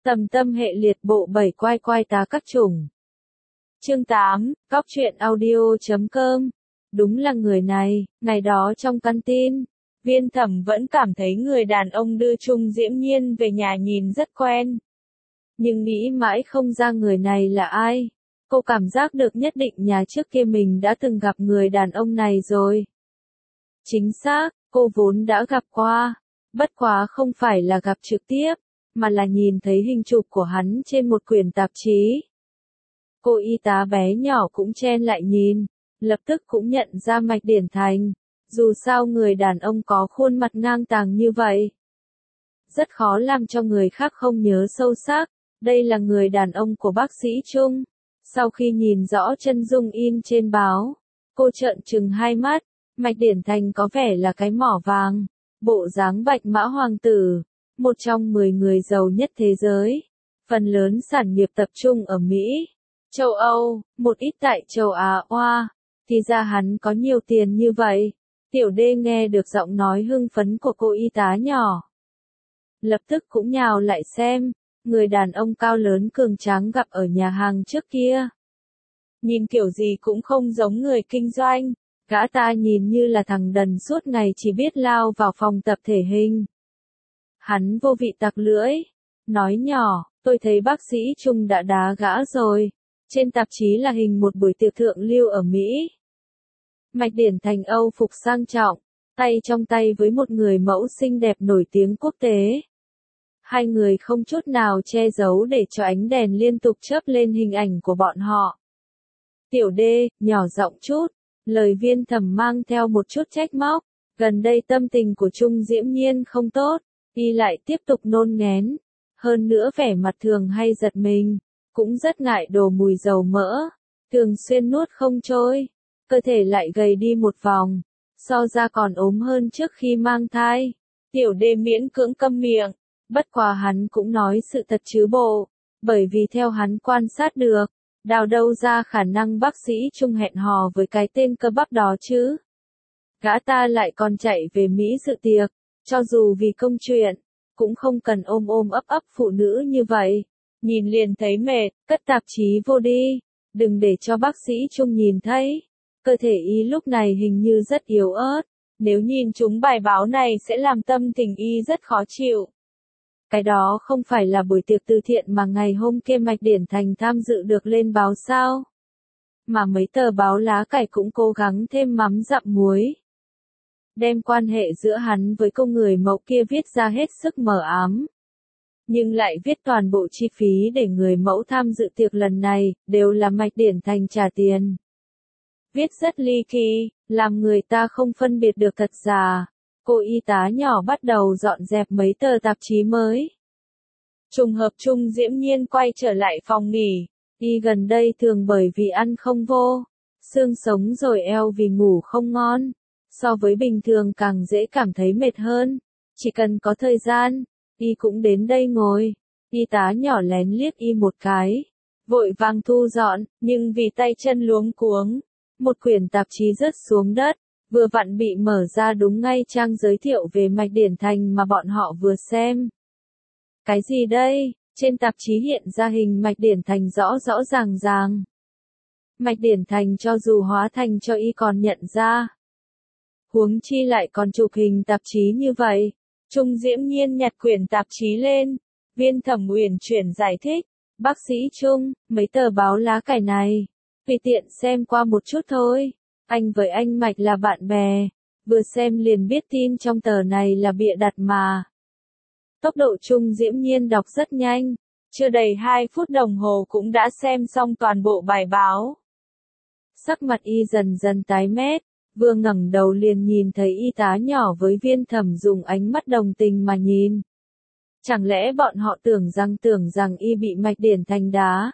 Tầm tâm hệ liệt bộ 7 quai quai tá các chủng. Chương 8, Cóc truyện audio.com. Đúng là người này, ngày đó trong căn tin, Viên Thẩm vẫn cảm thấy người đàn ông đưa Trung Diễm Nhiên về nhà nhìn rất quen. Nhưng nghĩ mãi không ra người này là ai. Cô cảm giác được nhất định nhà trước kia mình đã từng gặp người đàn ông này rồi. Chính xác, cô vốn đã gặp qua. Bất quá không phải là gặp trực tiếp, mà là nhìn thấy hình chụp của hắn trên một quyển tạp chí. Cô y tá bé nhỏ cũng chen lại nhìn, lập tức cũng nhận ra Mạch Điển Thành. Dù sao người đàn ông có khuôn mặt ngang tàng như vậy, rất khó làm cho người khác không nhớ sâu sắc. Đây là người đàn ông của bác sĩ Trung. Sau khi nhìn rõ chân dung in trên báo, cô trợn trừng hai mắt. Mạch Điển Thành có vẻ là cái mỏ vàng, bộ dáng bạch mã hoàng tử, một trong 10 người giàu nhất thế giới. Phần lớn sản nghiệp tập trung ở Mỹ, châu Âu, một ít tại châu Á Hoa. Thì ra hắn có nhiều tiền như vậy. Tiểu Đê nghe được giọng nói hưng phấn của cô y tá nhỏ, lập tức cũng nhào lại xem. Người đàn ông cao lớn cường tráng gặp ở nhà hàng trước kia, nhìn kiểu gì cũng không giống người kinh doanh. Gã ta nhìn như là thằng đần suốt ngày chỉ biết lao vào phòng tập thể hình. Hắn vô vị tặc lưỡi, nói nhỏ, tôi thấy bác sĩ Trung đã đá gã rồi. Trên tạp chí là hình một buổi tiệc thượng lưu ở Mỹ. Mạch Điển Thành Âu phục sang trọng, tay trong tay với một người mẫu xinh đẹp nổi tiếng quốc tế. Hai người không chút nào che giấu để cho ánh đèn liên tục chớp lên hình ảnh của bọn họ. Tiểu Đê, nhỏ giọng chút, lời Viên Thẩm mang theo một chút trách móc. Gần đây tâm tình của Trung Diễm Nhiên không tốt, y lại tiếp tục nôn nghén. Hơn nữa vẻ mặt thường hay giật mình, cũng rất ngại đồ mùi dầu mỡ, thường xuyên nuốt không trôi. Cơ thể lại gầy đi một vòng, so ra còn ốm hơn trước khi mang thai. Tiểu Đê miễn cưỡng câm miệng, bất quá hắn cũng nói sự thật chứ bộ, bởi vì theo hắn quan sát được, đào đâu ra khả năng bác sĩ Trung hẹn hò với cái tên cơ bắp đó chứ. Gã ta lại còn chạy về Mỹ dự tiệc, cho dù vì công chuyện, cũng không cần ôm ôm ấp ấp phụ nữ như vậy. Nhìn liền thấy mệt, cất tạp chí vô đi, đừng để cho bác sĩ Trung nhìn thấy. Cơ thể y lúc này hình như rất yếu ớt, nếu nhìn chúng bài báo này sẽ làm tâm tình y rất khó chịu. Cái đó không phải là buổi tiệc từ thiện mà ngày hôm kia Mạch Điển Thành tham dự được lên báo sao? Mà mấy tờ báo lá cải cũng cố gắng thêm mắm dặm muối, đem quan hệ giữa hắn với cô người mẫu kia viết ra hết sức mờ ám. Nhưng lại viết toàn bộ chi phí để người mẫu tham dự tiệc lần này, đều là Mạch Điển Thành trả tiền. Viết rất ly kỳ, làm người ta không phân biệt được thật giả. Cô y tá nhỏ bắt đầu dọn dẹp mấy tờ tạp chí mới. Trùng hợp Trung Diễm Nhiên quay trở lại phòng nghỉ. Y gần đây thường bởi vì ăn không vô, xương sống rồi eo vì ngủ không ngon. So với bình thường càng dễ cảm thấy mệt hơn. Chỉ cần có thời gian, y cũng đến đây ngồi. Y tá nhỏ lén liếc y một cái, vội vàng thu dọn, nhưng vì tay chân luống cuống, một quyển tạp chí rớt xuống đất, vừa vặn bị mở ra đúng ngay trang giới thiệu về Mạch Điển Thành mà bọn họ vừa xem. Cái gì đây? Trên tạp chí hiện ra hình Mạch Điển Thành rõ rõ ràng ràng. Mạch Điển Thành cho dù hóa thành cho y còn nhận ra. Huống chi lại còn chụp hình tạp chí như vậy. Trung Diễm Nhiên nhặt quyển tạp chí lên. Viên Thẩm uyển chuyển giải thích. Bác sĩ Trung, mấy tờ báo lá cải này, tùy tiện xem qua một chút thôi. Anh với anh Mạch là bạn bè, vừa xem liền biết tin trong tờ này là bịa đặt mà. Tốc độ Trung Diễm Nhiên đọc rất nhanh, chưa đầy 2 phút đồng hồ cũng đã xem xong toàn bộ bài báo. Sắc mặt y dần dần tái mét, vừa ngẩng đầu liền nhìn thấy y tá nhỏ với Viên Thẩm dùng ánh mắt đồng tình mà nhìn. Chẳng lẽ bọn họ tưởng rằng y bị Mạch Điển Thành đá?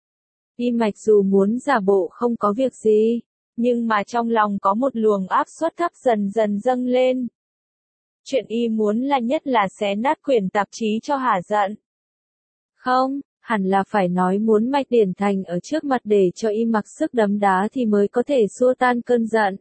Y Mạch dù muốn giả bộ không có việc gì, nhưng mà trong lòng có một luồng áp suất thấp dần dần dâng lên. Chuyện y muốn là nhất là xé nát quyển tạp chí cho hả giận. Không, hẳn là phải nói muốn Mạch Điển Thành ở trước mặt để cho y mặc sức đấm đá thì mới có thể xua tan cơn giận.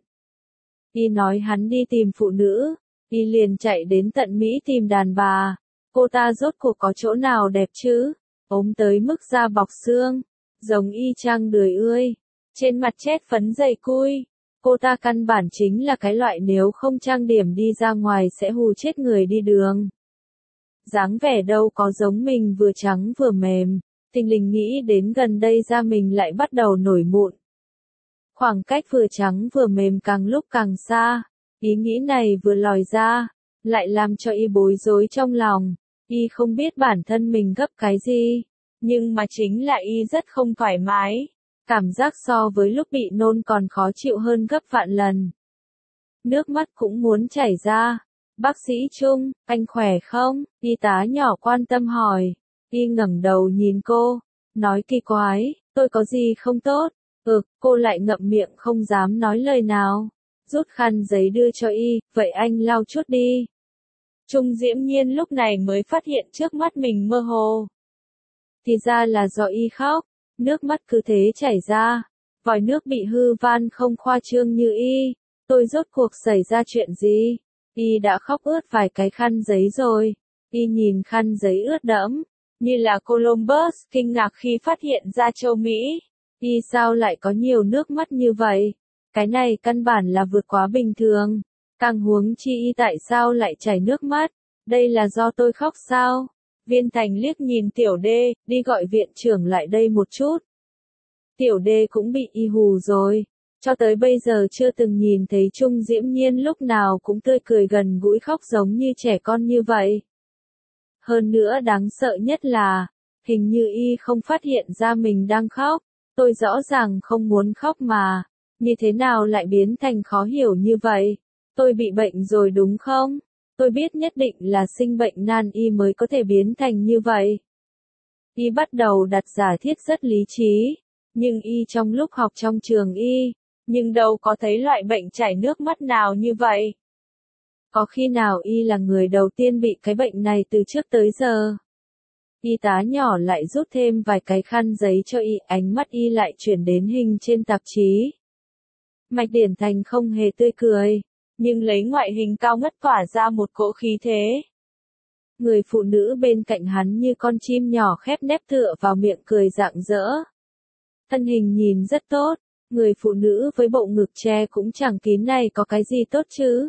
Y nói hắn đi tìm phụ nữ, y liền chạy đến tận Mỹ tìm đàn bà. Cô ta rốt cuộc có chỗ nào đẹp chứ? ốm tới mức da bọc xương, giống y chang đười ươi, trên mặt chét phấn dày cui. Cô ta căn bản chính là cái loại nếu không trang điểm đi ra ngoài sẽ hù chết người đi đường. Dáng vẻ đâu có giống mình vừa trắng vừa mềm, thình lình nghĩ đến gần đây da mình lại bắt đầu nổi mụn. Khoảng cách vừa trắng vừa mềm càng lúc càng xa, ý nghĩ này vừa lòi ra, lại làm cho y bối rối trong lòng. Y không biết bản thân mình gấp cái gì, nhưng mà chính là y rất không thoải mái. Cảm giác so với lúc bị nôn còn khó chịu hơn gấp vạn lần. Nước mắt cũng muốn chảy ra. Bác sĩ Trung, anh khỏe không? Y tá nhỏ quan tâm hỏi. Y ngẩng đầu nhìn cô, nói kỳ quái, tôi có gì không tốt? Cô lại ngậm miệng không dám nói lời nào. Rút khăn giấy đưa cho y, vậy anh lau chút đi. Trung Diễm Nhiên lúc này mới phát hiện trước mắt mình mơ hồ. Thì ra là do y khóc. Nước mắt cứ thế chảy ra, vòi nước bị hư van không khoa trương như y. Tôi rốt cuộc xảy ra chuyện gì? Y đã khóc ướt vài cái khăn giấy rồi. Y nhìn khăn giấy ướt đẫm, như là Columbus kinh ngạc khi phát hiện ra châu Mỹ. Y sao lại có nhiều nước mắt như vậy? Cái này căn bản là vượt quá bình thường. Càng huống chi y tại sao lại chảy nước mắt? Đây là do tôi khóc sao? Viên Thành liếc nhìn Tiểu Đê, đi gọi viện trưởng lại đây một chút. Tiểu Đê cũng bị y hù rồi. Cho tới bây giờ chưa từng nhìn thấy Trung Diễm Nhiên lúc nào cũng tươi cười gần gũi khóc giống như trẻ con như vậy. Hơn nữa đáng sợ nhất là, hình như y không phát hiện ra mình đang khóc. Tôi rõ ràng không muốn khóc mà, như thế nào lại biến thành khó hiểu như vậy? Tôi bị bệnh rồi đúng không? Tôi biết nhất định là sinh bệnh nan y mới có thể biến thành như vậy. Y bắt đầu đặt giả thiết rất lý trí, nhưng y trong lúc học trong trường y, nhưng đâu có thấy loại bệnh chảy nước mắt nào như vậy. Có khi nào y là người đầu tiên bị cái bệnh này từ trước tới giờ? Y tá nhỏ lại rút thêm vài cái khăn giấy cho y, ánh mắt y lại chuyển đến hình trên tạp chí. Mạch Điển Thành không hề tươi cười, nhưng lấy ngoại hình cao ngất tỏa ra một cỗ khí thế. Người phụ nữ bên cạnh hắn như con chim nhỏ khép nép tựa vào miệng cười rạng rỡ. Thân hình nhìn rất tốt, người phụ nữ với bộ ngực che cũng chẳng kín này có cái gì tốt chứ.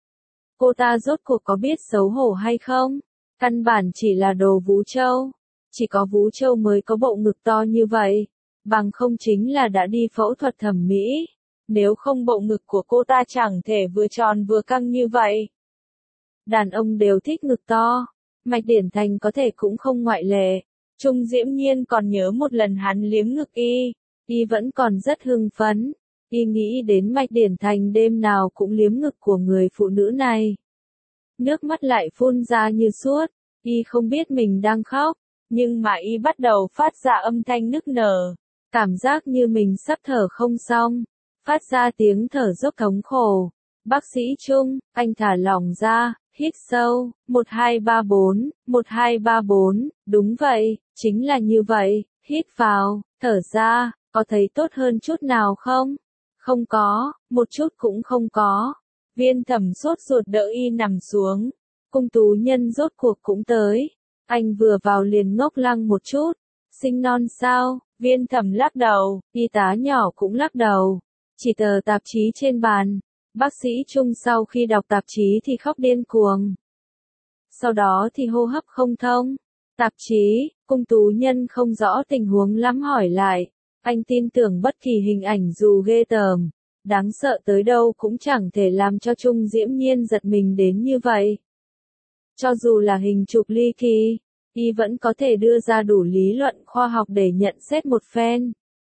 Cô ta rốt cuộc có biết xấu hổ hay không? Căn bản chỉ là đồ vú trâu. Chỉ có vú trâu mới có bộ ngực to như vậy. Bằng không chính là đã đi phẫu thuật thẩm mỹ. Nếu không bộ ngực của cô ta chẳng thể vừa tròn vừa căng như vậy. Đàn ông đều thích ngực to. Mạch Điển Thành có thể cũng không ngoại lệ. Trung Diễm Nhiên còn nhớ một lần hắn liếm ngực y vẫn còn rất hưng phấn. Y nghĩ đến Mạch Điển Thành đêm nào cũng liếm ngực của người phụ nữ này. Nước mắt lại phun ra như suốt. Y không biết mình đang khóc, nhưng mà y bắt đầu phát ra âm thanh nức nở. Cảm giác như mình sắp thở không xong. Phát ra tiếng thở dốc thống khổ. Bác sĩ Trung, anh thả lỏng ra, hít sâu, 1234, 1234, đúng vậy, chính là như vậy, hít vào, thở ra, có thấy tốt hơn chút nào không? Không có, một chút cũng không có. Viên Thẩm sốt ruột đỡ y nằm xuống. Cung tú nhân rốt cuộc cũng tới. Anh vừa vào liền ngốc lăng một chút. Sinh non sao? Viên Thẩm lắc đầu, y tá nhỏ cũng lắc đầu. Chỉ tờ tạp chí trên bàn. Bác sĩ Trung sau khi đọc tạp chí thì khóc điên cuồng. Sau đó thì hô hấp không thông. Tạp chí, cung tú nhân không rõ tình huống lắm hỏi lại. Anh tin tưởng bất kỳ hình ảnh dù ghê tởm, đáng sợ tới đâu cũng chẳng thể làm cho Trung Diễm Nhiên giật mình đến như vậy. Cho dù là hình chụp ly kỳ, y vẫn có thể đưa ra đủ lý luận khoa học để nhận xét một phen.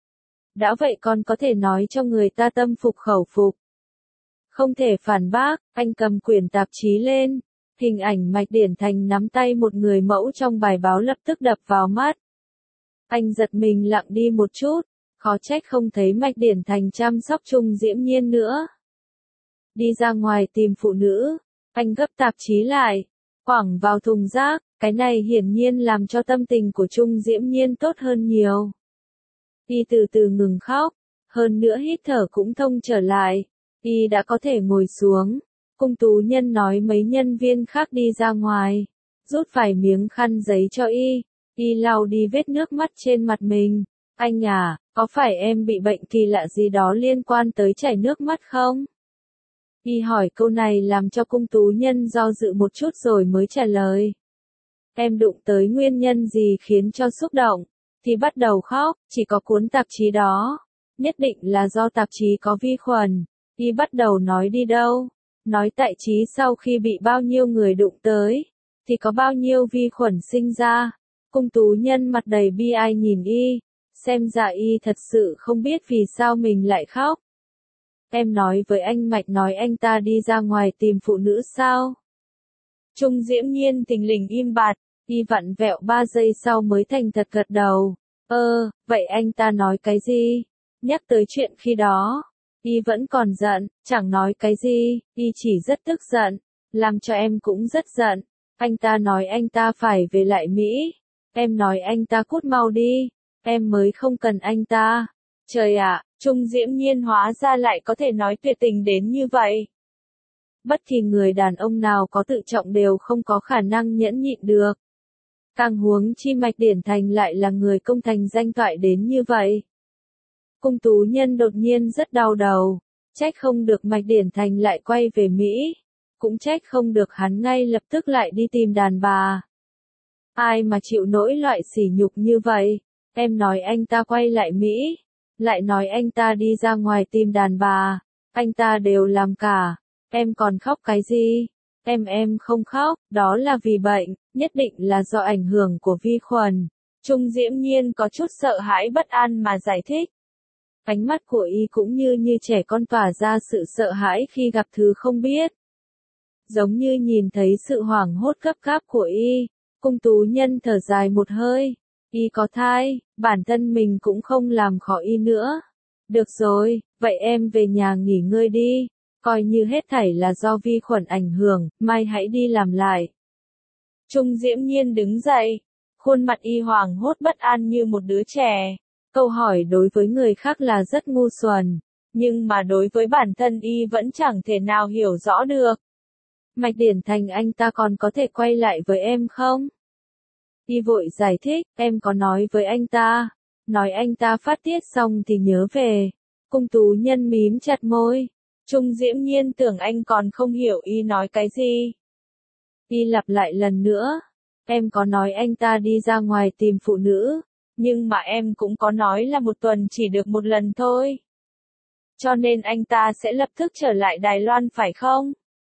Đã vậy còn có thể nói cho người ta tâm phục khẩu phục. Không thể phản bác, anh cầm quyển tạp chí lên. Hình ảnh Mạch Điển Thành nắm tay một người mẫu trong bài báo lập tức đập vào mắt. Anh giật mình lặng đi một chút, khó trách không thấy Mạch Điển Thành chăm sóc Trung Diễm Nhiên nữa. Đi ra ngoài tìm phụ nữ, anh gấp tạp chí lại, quẳng vào thùng rác, cái này hiển nhiên làm cho tâm tình của Trung Diễm Nhiên tốt hơn nhiều. Y từ từ ngừng khóc, hơn nữa hít thở cũng thông trở lại, y đã có thể ngồi xuống. Cung tú nhân nói mấy nhân viên khác đi ra ngoài, rút vài miếng khăn giấy cho y Y lau đi vết nước mắt trên mặt mình. Anh à, có phải em bị bệnh kỳ lạ gì đó liên quan tới chảy nước mắt không? Y hỏi câu này làm cho cung tú nhân do dự một chút rồi mới trả lời. Em đụng tới nguyên nhân gì khiến cho xúc động, thì bắt đầu khóc, chỉ có cuốn tạp chí đó. Nhất định là do tạp chí có vi khuẩn. Y bắt đầu nói đi đâu. Nói tại chí sau khi bị bao nhiêu người đụng tới, thì có bao nhiêu vi khuẩn sinh ra. Cung tú nhân mặt đầy bi ai nhìn Y, xem ra Y thật sự không biết vì sao mình lại khóc. Em nói với anh Mạch nói anh ta đi ra ngoài tìm phụ nữ sao? Trung Diễm Nhiên thình lình im bặt, Y vặn vẹo 3 giây sau mới thành thật gật đầu. Vậy anh ta nói cái gì? Nhắc tới chuyện khi đó, Y vẫn còn giận, chẳng nói cái gì, Y chỉ rất tức giận, làm cho em cũng rất giận. Anh ta nói anh ta phải về lại Mỹ. Em nói anh ta cút mau đi, em mới không cần anh ta. Trời ạ, Trung Diễm Nhiên hóa ra lại có thể nói tuyệt tình đến như vậy. Bất kỳ người đàn ông nào có tự trọng đều không có khả năng nhẫn nhịn được. Càng huống chi Mạch Điển Thành lại là người công thành danh toại đến như vậy. Cung tú nhân đột nhiên rất đau đầu, trách không được Mạch Điển Thành lại quay về Mỹ, cũng trách không được hắn ngay lập tức lại đi tìm đàn bà. Ai mà chịu nổi loại sỉ nhục như vậy, em nói anh ta quay lại Mỹ, lại nói anh ta đi ra ngoài tìm đàn bà, anh ta đều làm cả, em còn khóc cái gì? Em không khóc, đó là vì bệnh, nhất định là do ảnh hưởng của vi khuẩn. Trung Diễm Nhiên có chút sợ hãi bất an mà giải thích. Ánh mắt của Y cũng như trẻ con tỏa ra sự sợ hãi khi gặp thứ không biết. Giống như nhìn thấy sự hoảng hốt gấp gáp của Y, cung tú nhân thở dài một hơi. Y có thai, bản thân mình cũng không làm khó Y nữa. Được rồi, vậy em về nhà nghỉ ngơi đi. Coi như hết thảy là do vi khuẩn ảnh hưởng, mai hãy đi làm lại. Trung Diễm Nhiên đứng dậy, khuôn mặt Y hoảng hốt bất an như một đứa trẻ. Câu hỏi đối với người khác là rất ngu xuẩn, nhưng mà đối với bản thân Y vẫn chẳng thể nào hiểu rõ được. Mạch Điển Thành anh ta còn có thể quay lại với em không? Y vội giải thích, em có nói với anh ta, nói anh ta phát tiết xong thì nhớ về. Cung tú nhân mím chặt môi. Trung Diễm Nhiên tưởng anh còn không hiểu Y nói cái gì. Y lặp lại lần nữa. Em có nói anh ta đi ra ngoài tìm phụ nữ, nhưng mà em cũng có nói là một tuần chỉ được một lần thôi. Cho nên anh ta sẽ lập tức trở lại Đài Loan phải không?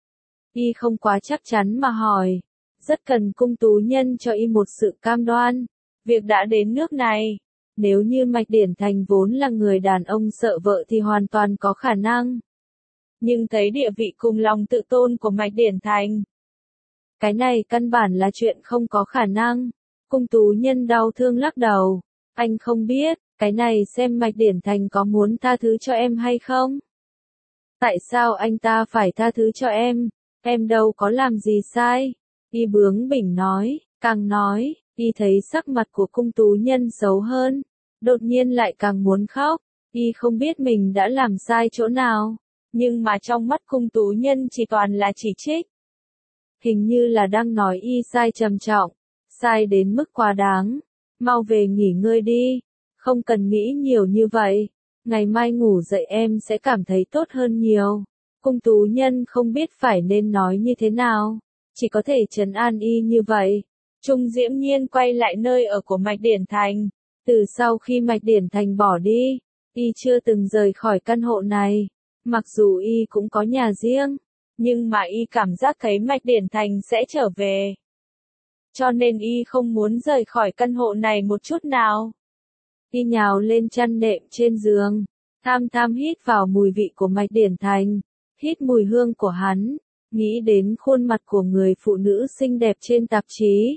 Y không quá chắc chắn mà hỏi. Rất cần cung tú nhân cho Y một sự cam đoan. Việc đã đến nước này, nếu như Mạch Điển Thành vốn là người đàn ông sợ vợ thì hoàn toàn có khả năng. Nhưng thấy địa vị cùng lòng tự tôn của Mạch Điển Thành, cái này căn bản là chuyện không có khả năng. Cung tú nhân đau thương lắc đầu. Anh không biết, cái này xem Mạch Điển Thành có muốn tha thứ cho em hay không? Tại sao anh ta phải tha thứ cho em? Em đâu có làm gì sai. Y bướng bỉnh nói, càng nói, Y thấy sắc mặt của cung tú nhân xấu hơn. Đột nhiên lại càng muốn khóc. Y không biết mình đã làm sai chỗ nào. Nhưng mà trong mắt cung tú nhân chỉ toàn là chỉ trích. Hình như là đang nói Y sai trầm trọng. Sai đến mức quá đáng. Mau về nghỉ ngơi đi. Không cần nghĩ nhiều như vậy. Ngày mai ngủ dậy em sẽ cảm thấy tốt hơn nhiều. Cung tú nhân không biết phải nên nói như thế nào. Chỉ có thể trấn an Y như vậy. Trung Diễm Nhiên quay lại nơi ở của Mạch Điển Thành. Từ sau khi Mạch Điển Thành bỏ đi, Y chưa từng rời khỏi căn hộ này. Mặc dù Y cũng có nhà riêng, nhưng mà Y cảm giác thấy Mạch Điển Thành sẽ trở về. Cho nên Y không muốn rời khỏi căn hộ này một chút nào. Y nhào lên chăn nệm trên giường, tham tham hít vào mùi vị của Mạch Điển Thành, hít mùi hương của hắn, nghĩ đến khuôn mặt của người phụ nữ xinh đẹp trên tạp chí.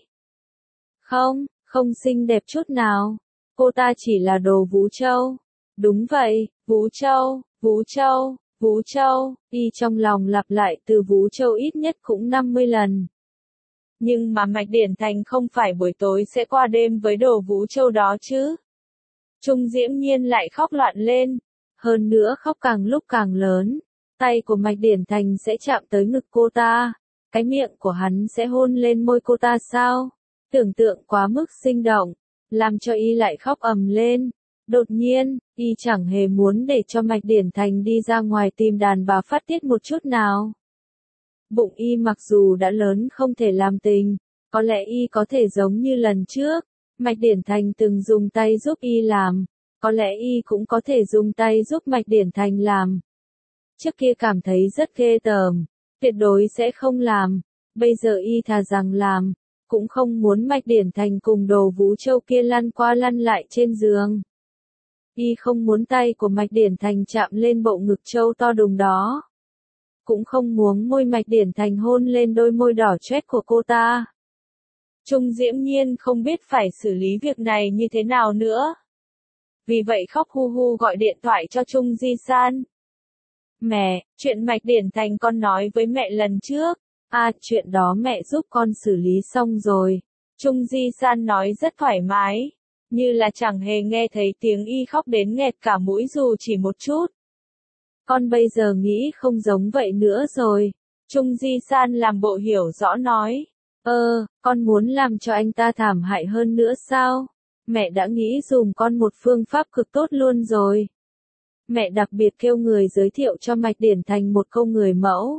Không xinh đẹp chút nào. Cô ta chỉ là đồ Vũ Châu. Đúng vậy, Vũ Châu, Vũ Châu, Vũ Châu. Y trong lòng lặp lại từ Vũ Châu ít nhất cũng 50 lần. Nhưng mà Mạch Điển Thành không phải buổi tối sẽ qua đêm với đồ Vũ Châu đó chứ. Trung Diễm Nhiên lại khóc loạn lên. Hơn nữa khóc càng lúc càng lớn. Tay của Mạch Điển Thành sẽ chạm tới ngực cô ta. Cái miệng của hắn sẽ hôn lên môi cô ta sao? Tưởng tượng quá mức sinh động, làm cho y lại khóc ầm lên. Đột nhiên, y chẳng hề muốn để cho Mạch Điển Thành đi ra ngoài tìm đàn bà phát tiết một chút nào. Bụng y mặc dù đã lớn không thể làm tình, có lẽ y có thể giống như lần trước, Mạch Điển Thành từng dùng tay giúp y làm, có lẽ y cũng có thể dùng tay giúp Mạch Điển Thành làm. Trước kia cảm thấy rất ghê tởm, tuyệt đối sẽ không làm, bây giờ y thà rằng làm, cũng không muốn Mạch Điển Thành cùng Đồ Vũ Châu kia lăn qua lăn lại trên giường. Y không muốn tay của Mạch Điển Thành chạm lên bộ ngực trâu to đùng đó. Cũng không muốn môi Mạch Điển Thành hôn lên đôi môi đỏ chét của cô ta. Trung Diễm Nhiên không biết phải xử lý việc này như thế nào nữa. Vì vậy khóc hu hu gọi điện thoại cho Trung Di San. Mẹ, chuyện Mạch Điển Thành con nói với mẹ lần trước. À, chuyện đó mẹ giúp con xử lý xong rồi. Trung Di San nói rất thoải mái, như là chẳng hề nghe thấy tiếng y khóc đến nghẹt cả mũi dù chỉ một chút. Con bây giờ nghĩ không giống vậy nữa rồi. Trung Di San làm bộ hiểu rõ nói. Con muốn làm cho anh ta thảm hại hơn nữa sao? Mẹ đã nghĩ dùm con một phương pháp cực tốt luôn rồi. Mẹ đặc biệt kêu người giới thiệu cho Mạch Điển Thành một cô người mẫu.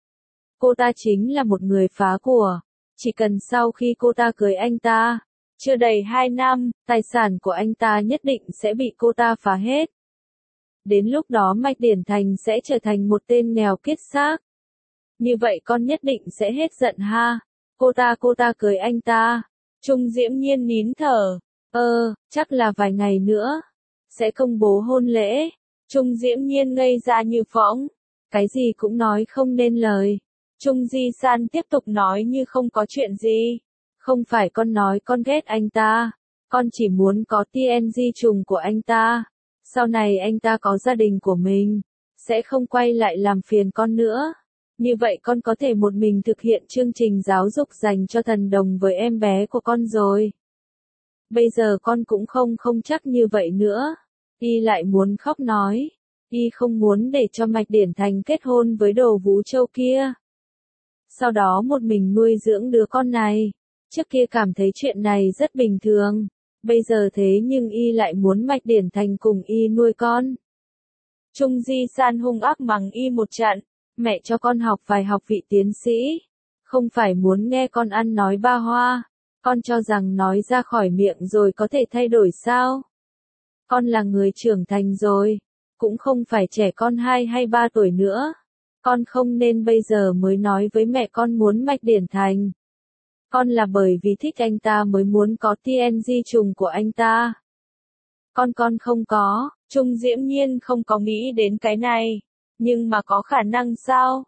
Cô ta chính là một người phá của. Chỉ cần sau khi cô ta cưới anh ta, chưa đầy 2 năm, tài sản của anh ta nhất định sẽ bị cô ta phá hết. Đến lúc đó Mạch Điển Thành sẽ trở thành một tên nghèo kiết xác. Như vậy con nhất định sẽ hết giận ha. Cô ta cưới anh ta. Trung Diễm Nhiên nín thở. Chắc là vài ngày nữa. Sẽ công bố hôn lễ. Trung Diễm Nhiên ngây ra như phỗng. Cái gì cũng nói không nên lời. Trung Di San tiếp tục nói như không có chuyện gì. Không phải con nói con ghét anh ta. Con chỉ muốn có TNG trùng của anh ta. Sau này anh ta có gia đình của mình. Sẽ không quay lại làm phiền con nữa. Như vậy con có thể một mình thực hiện chương trình giáo dục dành cho thần đồng với em bé của con rồi. Bây giờ con cũng không chắc như vậy nữa. Y lại muốn khóc nói. Y không muốn để cho Mạch Điển Thành kết hôn với Đồ Vũ Châu kia. Sau đó một mình nuôi dưỡng đứa con này. Trước kia cảm thấy chuyện này rất bình thường. Bây giờ thế nhưng y lại muốn Mạch Điển Thành cùng y nuôi con. Trung Di San hung ác mắng y một trận. Mẹ cho con học vài học vị tiến sĩ. Không phải muốn nghe con ăn nói ba hoa. Con cho rằng nói ra khỏi miệng rồi có thể thay đổi sao? Con là người trưởng thành rồi. Cũng không phải trẻ con 2 hay 3 tuổi nữa. Con không nên bây giờ mới nói với mẹ con muốn Mạch Điển Thành. Con là bởi vì thích anh ta mới muốn có TNG trùng của anh ta. Con không có. Trung Diễm Nhiên không có nghĩ đến cái này. Nhưng mà có khả năng sao?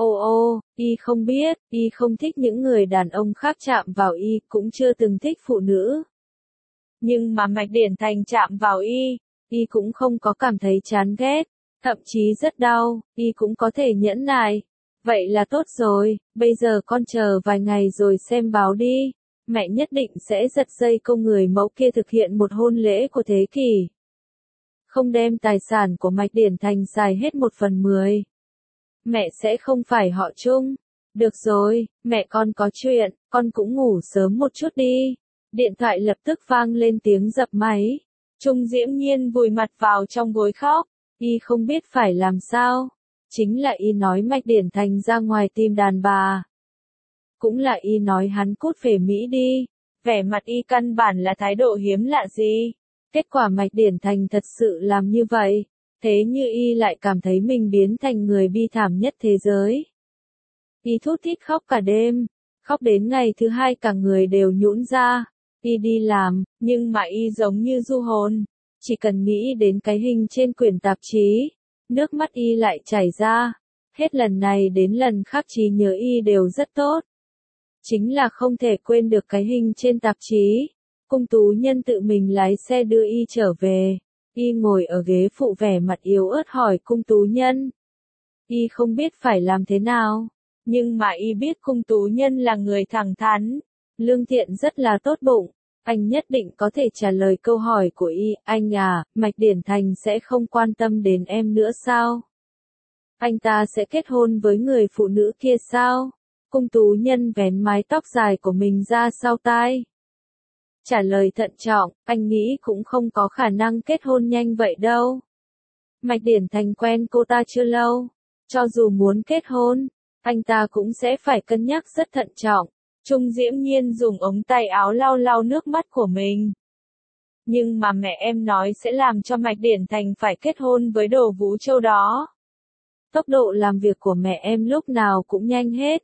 Y không biết, y không thích những người đàn ông khác chạm vào y, cũng chưa từng thích phụ nữ. Nhưng mà Mạch Điển Thành chạm vào y cũng không có cảm thấy chán ghét, thậm chí rất đau, y cũng có thể nhẫn nại. Vậy là tốt rồi, bây giờ con chờ vài ngày rồi xem báo đi. Mẹ nhất định sẽ giật dây cô người mẫu kia thực hiện một hôn lễ của thế kỷ. Không đem tài sản của Mạch Điển Thành xài hết 1/10. Mẹ sẽ không phải họ Trung. Được rồi, mẹ con có chuyện, con cũng ngủ sớm một chút đi. Điện thoại lập tức vang lên tiếng dập máy. Trung Diễm Nhiên vùi mặt vào trong gối khóc. Y không biết phải làm sao. Chính là y nói Mạch Điển Thành ra ngoài tìm đàn bà. Cũng là y nói hắn cút về Mỹ đi. Vẻ mặt y căn bản là thái độ hiếm lạ gì. Kết quả Mạch Điển Thành thật sự làm như vậy. Thế như y lại cảm thấy mình biến thành người bi thảm nhất thế giới. Y thút thít khóc cả đêm. Khóc đến ngày thứ 2 cả người đều nhũn ra. Y đi làm, nhưng mà y giống như du hồn. Chỉ cần nghĩ đến cái hình trên quyển tạp chí. Nước mắt y lại chảy ra. Hết lần này đến lần khác trí nhớ y đều rất tốt. Chính là không thể quên được cái hình trên tạp chí. Cung tú nhân tự mình lái xe đưa y trở về. Y ngồi ở ghế phụ vẻ mặt yếu ớt hỏi cung tú nhân. Y không biết phải làm thế nào. Nhưng mà y biết cung tú nhân là người thẳng thắn. Lương thiện rất là tốt bụng. Anh nhất định có thể trả lời câu hỏi của y. Anh à, Mạch Điển Thành sẽ không quan tâm đến em nữa sao? Anh ta sẽ kết hôn với người phụ nữ kia sao? Cung tú nhân vén mái tóc dài của mình ra sau tai. trả lời thận trọng, anh nghĩ cũng không có khả năng kết hôn nhanh vậy đâu. Mạch Điển Thành quen cô ta chưa lâu, cho dù muốn kết hôn, anh ta cũng sẽ phải cân nhắc rất thận trọng. Trung Diễm Nhiên dùng ống tay áo lau lau nước mắt của mình. Nhưng mà mẹ em nói sẽ làm cho Mạch Điển Thành phải kết hôn với Đồ Vũ Châu đó. Tốc độ làm việc của mẹ em lúc nào cũng nhanh hết.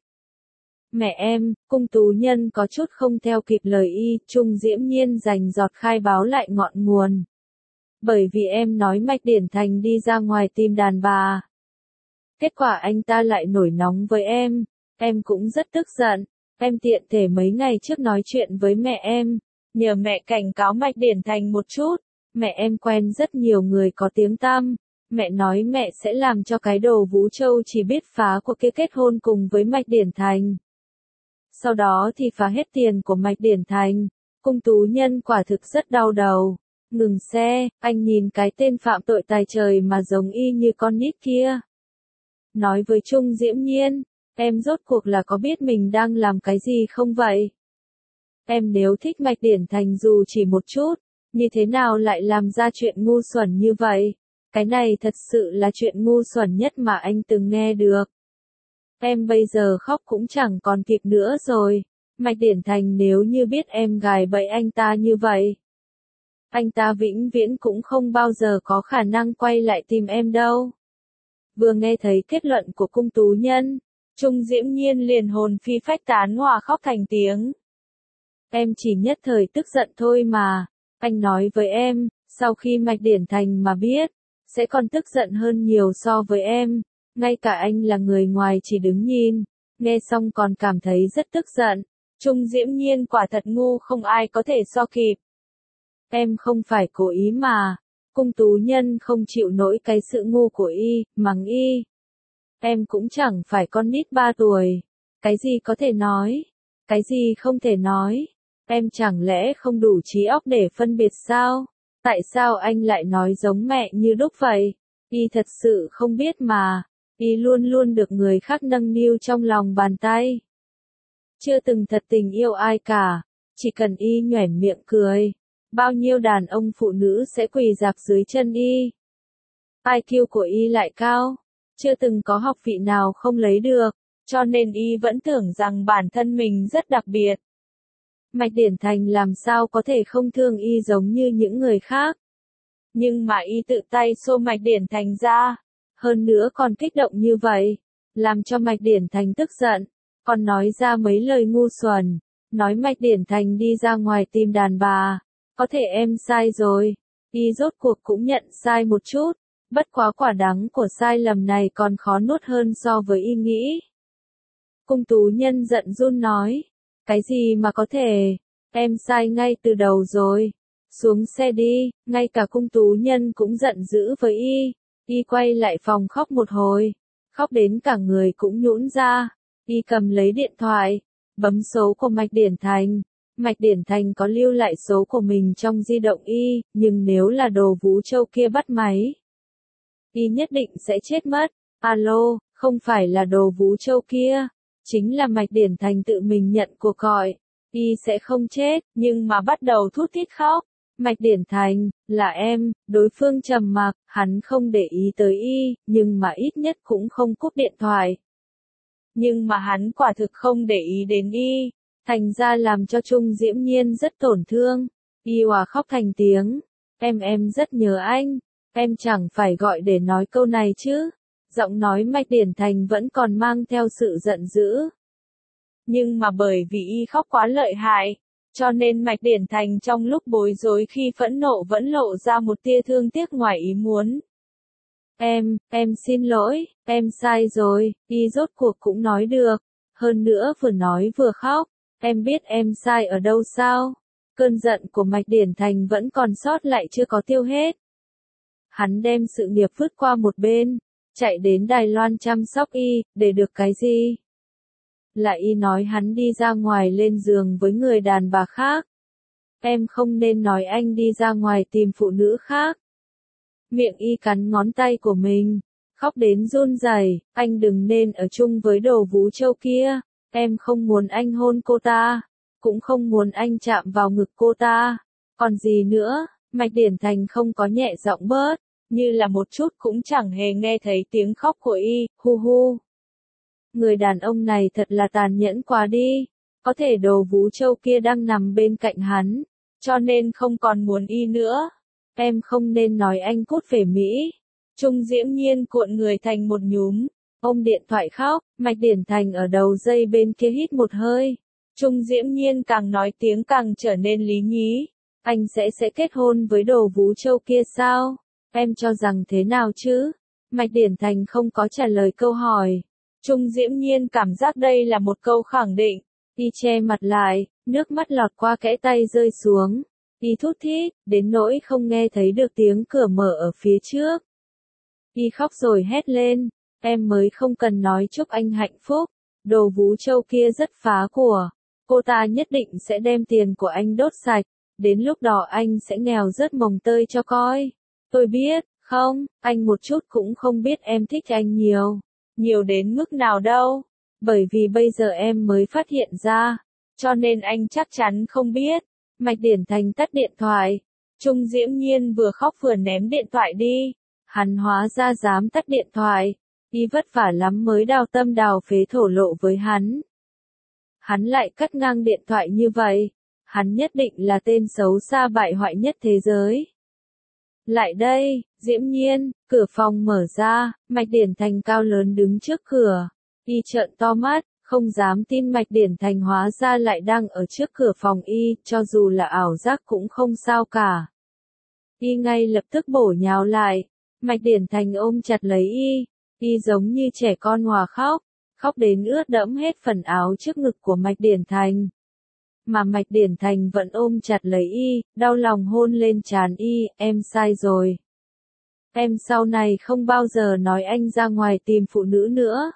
Mẹ em, Cung Tú Nhân có chút không theo kịp lời y, Trung Diễm Nhiên rành giọt khai báo lại ngọn nguồn. Bởi vì em nói Mạch Điển Thành đi ra ngoài tìm đàn bà. Kết quả anh ta lại nổi nóng với em cũng rất tức giận. Em tiện thể mấy ngày trước nói chuyện với mẹ em, nhờ mẹ cảnh cáo Mạch Điển Thành một chút. Mẹ em quen rất nhiều người có tiếng tăm. Mẹ nói mẹ sẽ làm cho cái Đồ Vũ Châu chỉ biết phá của kia kết hôn cùng với Mạch Điển Thành. Sau đó thì phá hết tiền của Mạch Điển Thành. Cung Tú Nhân quả thực rất đau đầu. Ngừng xe, anh nhìn cái tên phạm tội tài trời mà giống y như con nít kia. Nói với Trung Diễm Nhiên, em rốt cuộc là có biết mình đang làm cái gì không vậy? Em nếu thích Mạch Điển Thành dù chỉ một chút, như thế nào lại làm ra chuyện ngu xuẩn như vậy? Cái này thật sự là chuyện ngu xuẩn nhất mà anh từng nghe được. Em bây giờ khóc cũng chẳng còn kịp nữa rồi. Mạch Điển Thành nếu như biết em gài bẫy anh ta như vậy, anh ta vĩnh viễn cũng không bao giờ có khả năng quay lại tìm em đâu. Vừa nghe thấy kết luận của Cung Tú Nhân, Trung Diễm Nhiên liền hồn phi phách tán hòa khóc thành tiếng. Em chỉ nhất thời tức giận thôi mà. Anh nói với em, sau khi Mạch Điển Thành mà biết, sẽ còn tức giận hơn nhiều so với em. Ngay cả anh là người ngoài chỉ đứng nhìn, nghe xong còn cảm thấy rất tức giận. Trung Diễm Nhiên quả thật ngu không ai có thể so kịp. Em không phải cố ý mà. Cung Tú Nhân không chịu nổi cái sự ngu của y, mắng y. Em cũng chẳng phải con nít 3 tuổi. Cái gì có thể nói? Cái gì không thể nói? Em chẳng lẽ không đủ trí óc để phân biệt sao? Tại sao anh lại nói giống mẹ như đúc vậy? Y thật sự không biết mà. Y luôn luôn được người khác nâng niu trong lòng bàn tay. Chưa từng thật tình yêu ai cả. Chỉ cần y nhoẻn miệng cười, bao nhiêu đàn ông phụ nữ sẽ quỳ rạp dưới chân y. IQ của y lại cao, chưa từng có học vị nào không lấy được, cho nên y vẫn tưởng rằng bản thân mình rất đặc biệt. Mạch Điển Thành làm sao có thể không thương y giống như những người khác. Nhưng mà y tự tay xô Mạch Điển Thành ra, hơn nữa còn kích động như vậy, làm cho Mạch Điển Thành tức giận, còn nói ra mấy lời ngu xuẩn, nói Mạch Điển Thành đi ra ngoài tìm đàn bà. Có thể em sai rồi, y rốt cuộc cũng nhận sai một chút, bất quá quả đắng của sai lầm này còn khó nuốt hơn so với y nghĩ. Cung Tú Nhân giận run nói, cái gì mà có thể, em sai ngay từ đầu rồi, xuống xe đi. Ngay cả Cung Tú Nhân cũng giận dữ với y quay lại phòng khóc một hồi, khóc đến cả người cũng nhũn ra, y cầm lấy điện thoại, bấm số của Mạch Điển Thành. Mạch Điển Thành có lưu lại số của mình trong di động y, nhưng nếu là Đồ Vũ Châu kia bắt máy, y nhất định sẽ chết mất. Alo, không phải là Đồ Vũ Châu kia, chính là Mạch Điển Thành tự mình nhận cuộc gọi. Y sẽ không chết, nhưng mà bắt đầu thút thít khóc. Mạch Điển Thành, là em. Đối phương trầm mặc, hắn không để ý tới y, nhưng mà ít nhất cũng không cúp điện thoại. Nhưng mà hắn quả thực không để ý đến y. Thành ra làm cho Trung Diễm Nhiên rất tổn thương. Y òa khóc thành tiếng. Em rất nhớ anh. Em chẳng phải gọi để nói câu này chứ. Giọng nói Mạch Điển Thành vẫn còn mang theo sự giận dữ. Nhưng mà bởi vì y khóc quá lợi hại, cho nên Mạch Điển Thành trong lúc bối rối khi phẫn nộ vẫn lộ ra một tia thương tiếc ngoài ý muốn. Em xin lỗi, em sai rồi. Y rốt cuộc cũng nói được. Hơn nữa vừa nói vừa khóc. Em biết em sai ở đâu sao? Cơn giận của Mạch Điển Thành vẫn còn sót lại chưa có tiêu hết. Hắn đem sự nghiệp vứt qua một bên, chạy đến Đài Loan chăm sóc y, để được cái gì? Là y nói hắn đi ra ngoài lên giường với người đàn bà khác. Em không nên nói anh đi ra ngoài tìm phụ nữ khác. Miệng y cắn ngón tay của mình, khóc đến run rẩy. Anh đừng nên ở chung với Đồ Vũ Châu kia. Em không muốn anh hôn cô ta. cũng không muốn anh chạm vào ngực cô ta. Còn gì nữa, Mạch Điển Thành không có nhẹ giọng bớt, như là một chút cũng chẳng hề nghe thấy tiếng khóc của y, hu hu. Người đàn ông này thật là tàn nhẫn quá đi, có thể Đồ Vũ Châu kia đang nằm bên cạnh hắn, cho nên không còn muốn y nữa. Em không nên nói anh cút về Mỹ. Trung Diễm Nhiên cuộn người thành một nhúm, ôm điện thoại khóc, Mạch Điển Thành ở đầu dây bên kia hít một hơi. Trung Diễm Nhiên càng nói tiếng càng trở nên lý nhí. Anh sẽ kết hôn với Đồ Vũ Châu kia sao? Em cho rằng thế nào chứ? Mạch Điển Thành không có trả lời câu hỏi. Trung Diễm Nhiên cảm giác đây là một câu khẳng định. Y che mặt lại, nước mắt lọt qua kẽ tay rơi xuống. Y thút thít, đến nỗi không nghe thấy được tiếng cửa mở ở phía trước. Y khóc rồi hét lên, em mới không cần nói chúc anh hạnh phúc. Đồ Vũ Châu kia rất phá của. Cô ta nhất định sẽ đem tiền của anh đốt sạch. Đến lúc đó anh sẽ nghèo rớt mồng tơi cho coi. Tôi biết, không, anh một chút cũng không biết em thích anh nhiều. Nhiều đến mức nào đâu. Bởi vì bây giờ em mới phát hiện ra. Cho nên anh chắc chắn không biết. Mạch Điển Thành tắt điện thoại. Trung Diễm Nhiên vừa khóc vừa ném điện thoại đi. Hắn hóa ra dám tắt điện thoại. Y vất vả lắm mới đào tâm đào phế thổ lộ với hắn. Hắn lại cắt ngang điện thoại như vậy. Hắn nhất định là tên xấu xa bại hoại nhất thế giới. Lại đây, Diễm Nhiên, cửa phòng mở ra, Mạch Điển Thành cao lớn đứng trước cửa. Y trợn to mắt, không dám tin Mạch Điển Thành hóa ra lại đang ở trước cửa phòng y, cho dù là ảo giác cũng không sao cả. Y ngay lập tức bổ nhào lại, Mạch Điển Thành ôm chặt lấy y giống như trẻ con hòa khóc, khóc đến ướt đẫm hết phần áo trước ngực của Mạch Điển Thành. Mà Mạch Điển Thành vẫn ôm chặt lấy y, đau lòng hôn lên trán y, em sai rồi. Em sau này không bao giờ nói anh ra ngoài tìm phụ nữ nữa.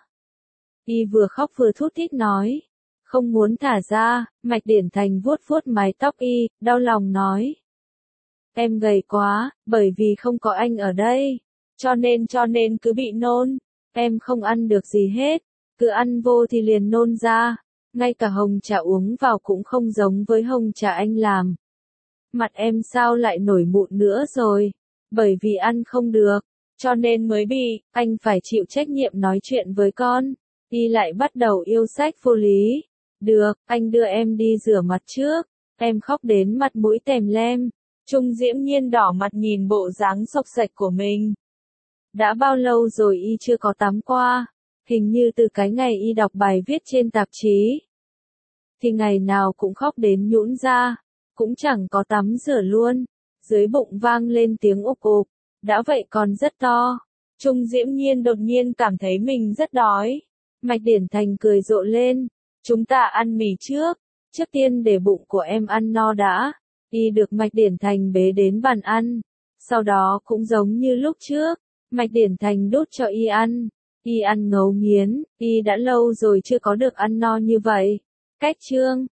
Y vừa khóc vừa thút thít nói. Không muốn thả ra, Mạch Điển Thành vuốt vuốt mái tóc y, đau lòng nói. Em gầy quá, bởi vì không có anh ở đây. Cho nên cứ bị nôn. Em không ăn được gì hết. Cứ ăn vô thì liền nôn ra. Ngay cả hồng trà uống vào cũng không giống với hồng trà anh làm. Mặt em sao lại nổi mụn nữa rồi? Bởi vì ăn không được. Cho nên mới bị, anh phải chịu trách nhiệm nói chuyện với con. Y lại bắt đầu yêu sách vô lý. Được, anh đưa em đi rửa mặt trước. Em khóc đến mặt mũi tèm lem. Trung Diễm Nhiên đỏ mặt nhìn bộ dáng xộc xệch của mình. Đã bao lâu rồi y chưa có tắm qua? Hình như từ cái ngày y đọc bài viết trên tạp chí. Thì ngày nào cũng khóc đến nhũn ra. Cũng chẳng có tắm rửa luôn. Dưới bụng vang lên tiếng ục ục. Đã vậy còn rất to. Trung Diễm Nhiên đột nhiên cảm thấy mình rất đói. Mạch Điển Thành cười rộ lên. Chúng ta ăn mì trước. Trước tiên để bụng của em ăn no đã. Y được Mạch Điển Thành bế đến bàn ăn. Sau đó cũng giống như lúc trước. Mạch Điển Thành đút cho y ăn. Y ăn ngấu nghiến. Y đã lâu rồi chưa có được ăn no như vậy. Cách chương